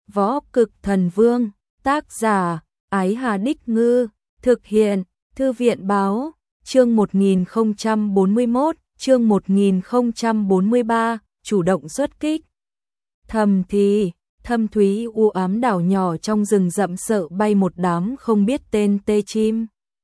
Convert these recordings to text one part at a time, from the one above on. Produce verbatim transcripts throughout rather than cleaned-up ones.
Võ Cực Thần Vương, tác giả, Ái Hà Đích Ngư, thực hiện, Thư viện Báo, chương một nghìn không trăm bốn mươi mốt, chương một nghìn không trăm bốn mươi ba, chủ động xuất kích. Thầm thì, thâm thúy u ám đảo nhỏ trong rừng rậm sợ bay một đám không biết tên tê chim.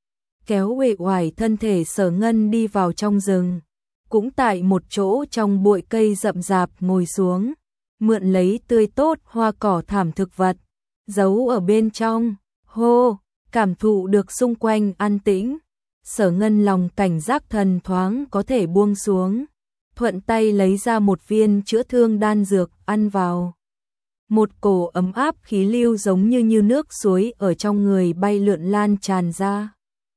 Kéo uể oải thân thể Sở Ngân đi vào trong rừng, cũng tại một chỗ trong bụi cây rậm rạp ngồi xuống, mượn lấy tươi tốt hoa cỏ thảm thực vật, giấu ở bên trong, hô, cảm thụ được xung quanh an tĩnh. Sở Ngân lòng cảnh giác thần thoáng có thể buông xuống, thuận tay lấy ra một viên chữa thương đan dược ăn vào. Một cổ ấm áp khí lưu giống như như nước suối ở trong người bay lượn lan tràn ra.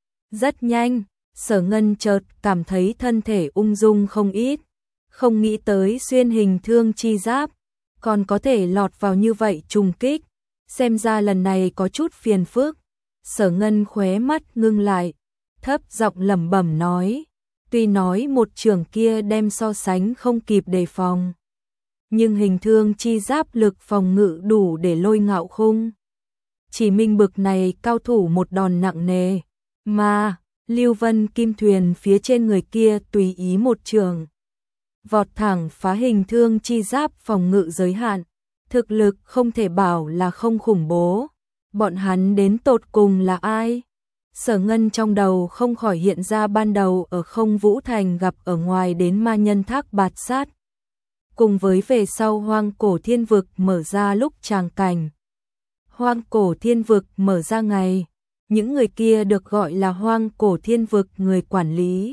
Rất nhanh, Sở Ngân chợt cảm thấy thân thể ung dung không ít, không nghĩ tới xuyên hình thương chi giáp, còn có thể lọt vào như vậy trùng kích, xem ra lần này có chút phiền phức. Sở Ngân khóe mắt ngưng lại, thấp giọng lẩm bẩm nói, tuy nói một trường kia đem so sánh không kịp đề phòng, nhưng hình thương chi giáp lực phòng ngự đủ để lôi Ngạo Khung. Chỉ minh bực này cao thủ một đòn nặng nề, mà Lưu Vân Kim Thuyền phía trên người kia tùy ý một trường, vọt thẳng phá hình thương chi giáp phòng ngự giới hạn, thực lực không thể bảo là không khủng bố. Bọn hắn đến tột cùng là ai? Sở Ngân trong đầu không khỏi hiện ra ban đầu ở Không Vũ Thành gặp ở ngoài đến ma nhân Thác Bạt Sát, cùng với về sau Hoang Cổ Thiên Vực mở ra lúc tràng cảnh. Hoang Cổ Thiên Vực mở ra ngày, những người kia được gọi là Hoang Cổ Thiên Vực người quản lý.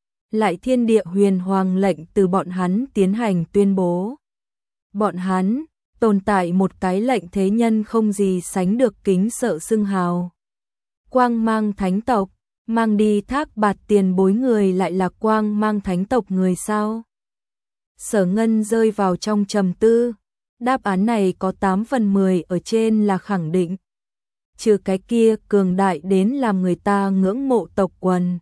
Lại thiên địa huyền hoàng lệnh từ bọn hắn tiến hành tuyên bố. Bọn hắn tồn tại một cái lệnh thế nhân không gì sánh được kính sợ xưng hào. Quang Mang Thánh tộc, mang đi Thác Bạt tiền bối người lại là Quang Mang Thánh tộc người sao? Sở Ngân rơi vào trong trầm tư, đáp án này có tám phần mười ở trên là khẳng định. Trừ cái kia cường đại đến làm người ta ngưỡng mộ tộc quần.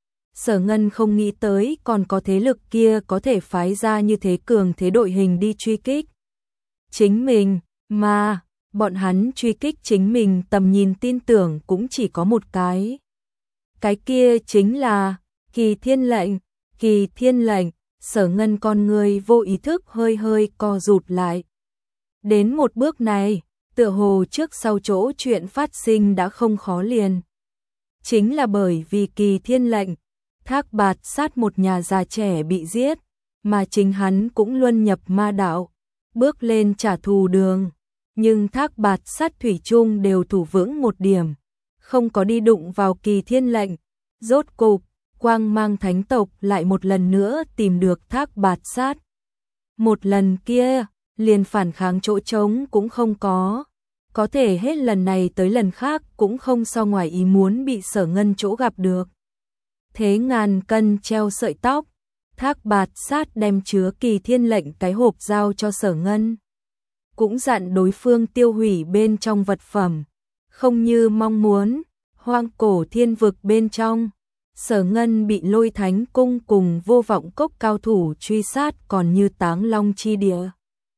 Sở Ngân không nghĩ tới còn có thế lực kia có thể phái ra như thế cường thế đội hình đi truy kích chính mình, mà bọn hắn truy kích chính mình tầm nhìn tin tưởng cũng chỉ có một cái. Cái kia chính là Kỳ Thiên lệnh. Kỳ Thiên lệnh, Sở Ngân con người vô ý thức hơi hơi co rụt lại. Đến một bước này, tựa hồ trước sau chỗ chuyện phát sinh đã không khó liền. Chính là bởi vì Kỳ Thiên lệnh, Thác Bạt Sát một nhà già trẻ bị giết, mà chính hắn cũng luân nhập ma đạo, bước lên trả thù đường. Nhưng Thác Bạt Sát thủy chung đều thủ vững một điểm, không có đi đụng vào Kỳ Thiên lệnh. Rốt cục, Quang Mang Thánh tộc lại một lần nữa tìm được Thác Bạt Sát. Một lần kia, liền phản kháng chỗ trống cũng không có. Có thể hết lần này tới lần khác cũng không so ngoài ý muốn bị Sở Ngân chỗ gặp được. Thế ngàn cân treo sợi tóc, Thác Bạt Sát đem chứa Kỳ Thiên lệnh cái hộp giao cho Sở Ngân. Cũng dặn đối phương tiêu hủy bên trong vật phẩm, không như mong muốn, Hoang Cổ Thiên Vực bên trong. Sở Ngân bị Lôi Thánh Cung cùng Vô Vọng Cốc cao thủ truy sát còn như táng long chi địa.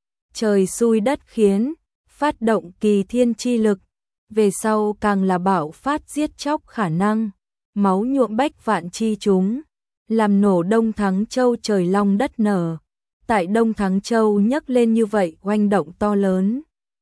Trời xui đất khiến, phát động Kỳ Thiên chi lực, về sau càng là bạo phát giết chóc khả năng, máu nhuộm bách vạn chi chúng, làm nổ Đông Thắng Châu trời long đất nở. Tại Đông Thắng Châu nhấc lên như vậy oanh động to lớn,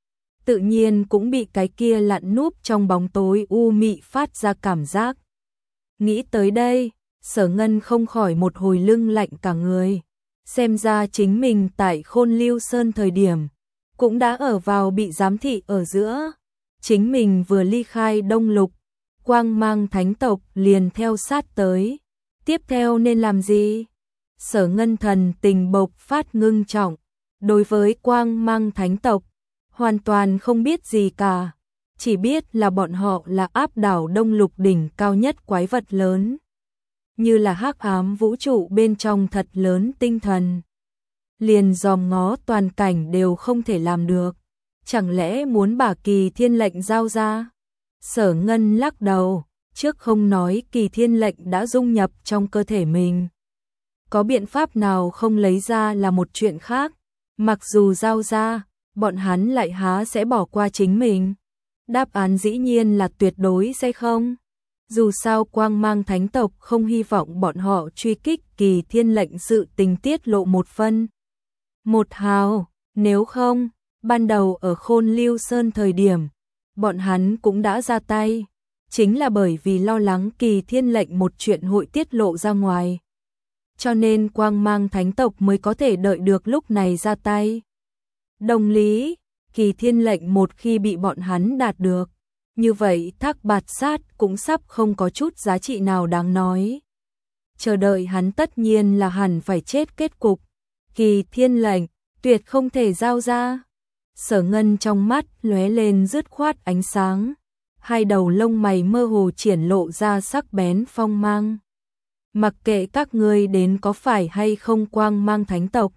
tự nhiên cũng bị cái kia lặn núp trong bóng tối u mị phát ra cảm giác. Nghĩ tới đây, Sở Ngân không khỏi một hồi lưng lạnh cả người. Xem ra chính mình tại Khôn Lưu Sơn thời điểm, cũng đã ở vào bị giám thị ở giữa. Chính mình vừa ly khai Đông Lục, Quang Mang Thánh tộc liền theo sát tới. Tiếp theo nên làm gì? Sở Ngân thần tình bộc phát ngưng trọng. Đối với Quang Mang Thánh tộc, hoàn toàn không biết gì cả. Chỉ biết là bọn họ là áp đảo Đông Lục đỉnh cao nhất quái vật lớn, như là hắc ám vũ trụ bên trong thật lớn tinh thần. Liền dòm ngó toàn cảnh đều không thể làm được. Chẳng lẽ muốn bà Kỳ Thiên lệnh giao ra? Sở Ngân lắc đầu, trước không nói Kỳ Thiên lệnh đã dung nhập trong cơ thể mình. Có biện pháp nào không lấy ra là một chuyện khác. Mặc dù giao ra, bọn hắn lại há sẽ bỏ qua chính mình? Đáp án dĩ nhiên là tuyệt đối sẽ không. Dù sao Quang Mang Thánh tộc không hy vọng bọn họ truy kích Kỳ Thiên lệnh sự tình tiết lộ một phân một hào, nếu không, ban đầu ở Khôn Lưu Sơn thời điểm, bọn hắn cũng đã ra tay, chính là bởi vì lo lắng Kỳ Thiên lệnh một chuyện hội tiết lộ ra ngoài. Cho nên Quang Mang Thánh tộc mới có thể đợi được lúc này ra tay. Đồng lý, Kỳ Thiên lệnh một khi bị bọn hắn đạt được, như vậy Thác Bạt Sát cũng sắp không có chút giá trị nào đáng nói. Chờ đợi hắn tất nhiên là hẳn phải chết kết cục. Kỳ Thiên lệnh, tuyệt không thể giao ra. Sở Ngân trong mắt lóe lên dứt khoát ánh sáng, hai đầu lông mày mơ hồ triển lộ ra sắc bén phong mang. Mặc kệ các ngươi đến có phải hay không Quang Mang Thánh tộc,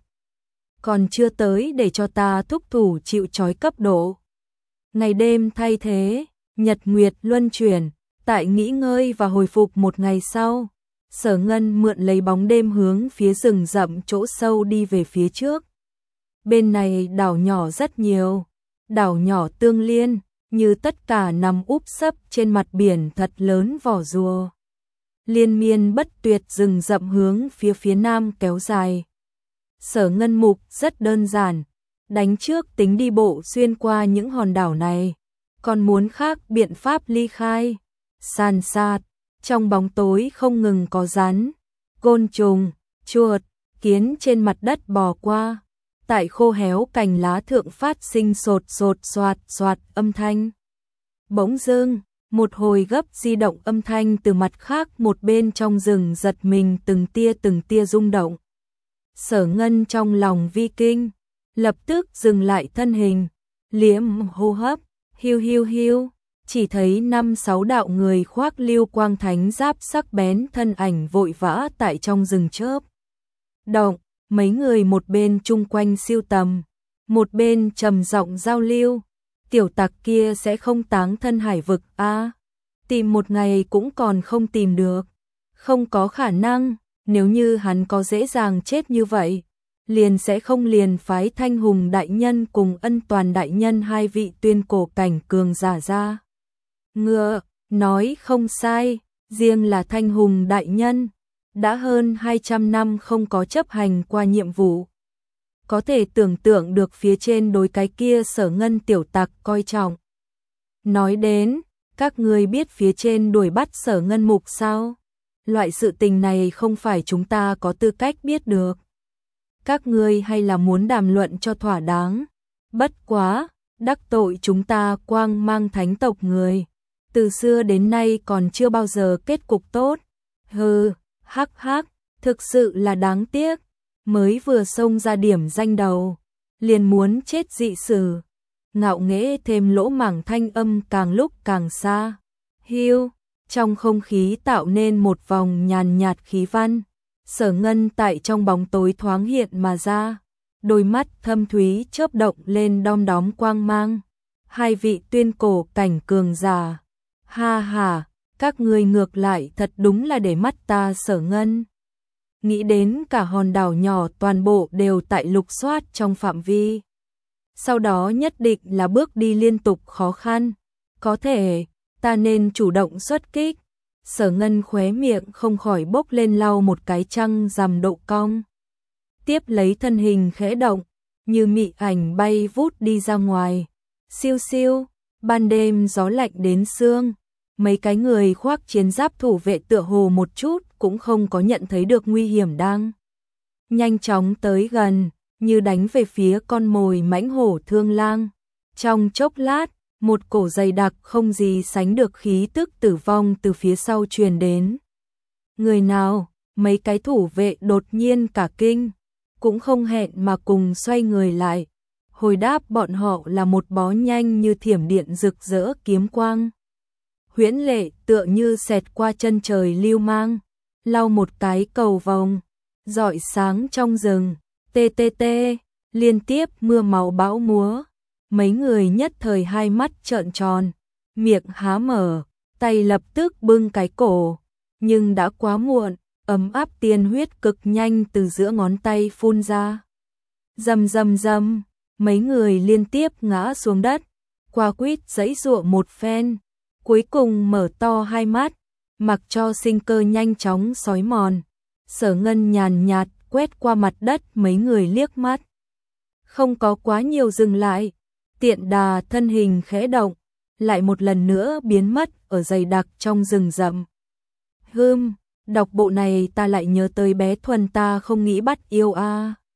còn chưa tới để cho ta thúc thủ chịu trói cấp độ. Ngày đêm thay thế, nhật nguyệt luân chuyển, tại nghỉ ngơi và hồi phục một ngày sau, Sở Ngân mượn lấy bóng đêm hướng phía rừng rậm chỗ sâu đi về phía trước. Bên này đảo nhỏ rất nhiều, đảo nhỏ tương liên, như tất cả nằm úp sấp trên mặt biển thật lớn vỏ rùa. Liên miên bất tuyệt rừng rậm hướng phía phía nam kéo dài. Sở Ngân mục rất đơn giản, đánh trước tính đi bộ xuyên qua những hòn đảo này, còn muốn khác biện pháp ly khai. San sát, trong bóng tối không ngừng có rắn, côn trùng, chuột, kiến trên mặt đất bò qua, tại khô héo cành lá thượng phát sinh sột sột soạt soạt âm thanh. Bỗng dưng, một hồi gấp di động âm thanh từ mặt khác một bên trong rừng giật mình từng tia từng tia rung động. Sở Ngân trong lòng vi kinh, lập tức dừng lại thân hình, liễm hô hấp, hiu hiu hiu, chỉ thấy năm sáu đạo người khoác lưu quang thánh giáp sắc bén thân ảnh vội vã tại trong rừng chớp động, mấy người một bên chung quanh siêu tầm, một bên trầm giọng giao lưu. Tiểu tặc kia sẽ không táng thân hải vực a, à, tìm một ngày cũng còn không tìm được, không có khả năng. Nếu như hắn có dễ dàng chết như vậy, liền sẽ không liền phái Thanh Hùng đại nhân cùng Ân Toàn đại nhân hai vị tuyên cổ cảnh cường giả ra. Ngựa, nói không sai, riêng là Thanh Hùng đại nhân, đã hơn hai trăm năm không có chấp hành qua nhiệm vụ. Có thể tưởng tượng được phía trên đối cái kia Sở Ngân tiểu tặc coi trọng. Nói đến, các ngươi biết phía trên đuổi bắt Sở Ngân mục sao? Loại sự tình này không phải chúng ta có tư cách biết được. Các ngươi hay là muốn đàm luận cho thỏa đáng. Bất quá, đắc tội chúng ta Quang Mang Thánh tộc người. Từ xưa đến nay còn chưa bao giờ kết cục tốt. Hừ, hắc hắc, thực sự là đáng tiếc. Mới vừa xông ra điểm danh đầu, liền muốn chết dị sử. Ngạo nghễ thêm lỗ mảng thanh âm càng lúc càng xa. Hiu. Trong không khí tạo nên một vòng nhàn nhạt khí văn, Sở Ngân tại trong bóng tối thoáng hiện mà ra, đôi mắt thâm thúy chớp động lên đom đóm quang mang. Hai vị tuyên cổ cảnh cường giả, ha ha, các ngươi ngược lại thật đúng là để mắt ta Sở Ngân. Nghĩ đến cả hòn đảo nhỏ toàn bộ đều tại lục soát trong phạm vi. Sau đó nhất định là bước đi liên tục khó khăn, có thể ta nên chủ động xuất kích. Sở Ngân khóe miệng không khỏi bốc lên lau một cái trăng rằm độ cong. Tiếp lấy thân hình khẽ động, như mị ảnh bay vút đi ra ngoài. Siêu siêu, ban đêm gió lạnh đến xương. Mấy cái người khoác chiến giáp thủ vệ tựa hồ một chút cũng không có nhận thấy được nguy hiểm đang nhanh chóng tới gần, như đánh về phía con mồi mãnh hổ Thương Lang. Trong chốc lát, một cổ dày đặc không gì sánh được khí tức tử vong từ phía sau truyền đến. Người nào? Mấy cái thủ vệ đột nhiên cả kinh, cũng không hẹn mà cùng xoay người lại. Hồi đáp bọn họ là một bó nhanh như thiểm điện rực rỡ kiếm quang. Huyễn lệ tựa như xẹt qua chân trời lưu mang, lau một cái cầu vồng, rọi sáng trong rừng, tê tê tê, liên tiếp mưa máu bão múa. Mấy người nhất thời hai mắt trợn tròn, miệng há mở, tay lập tức bưng cái cổ, nhưng đã quá muộn, ấm áp tiên huyết cực nhanh từ giữa ngón tay phun ra. Rầm rầm rầm, mấy người liên tiếp ngã xuống đất, qua quýt giãy giụa một phen, cuối cùng mở to hai mắt, mặc cho sinh cơ nhanh chóng xói mòn. Sở Ngân nhàn nhạt quét qua mặt đất mấy người liếc mắt, không có quá nhiều dừng lại, tiện đà thân hình khẽ động, lại một lần nữa biến mất ở dày đặc trong rừng rậm. Hừm, đọc bộ này ta lại nhớ tới bé Thuần ta không nghĩ bắt yêu a. À.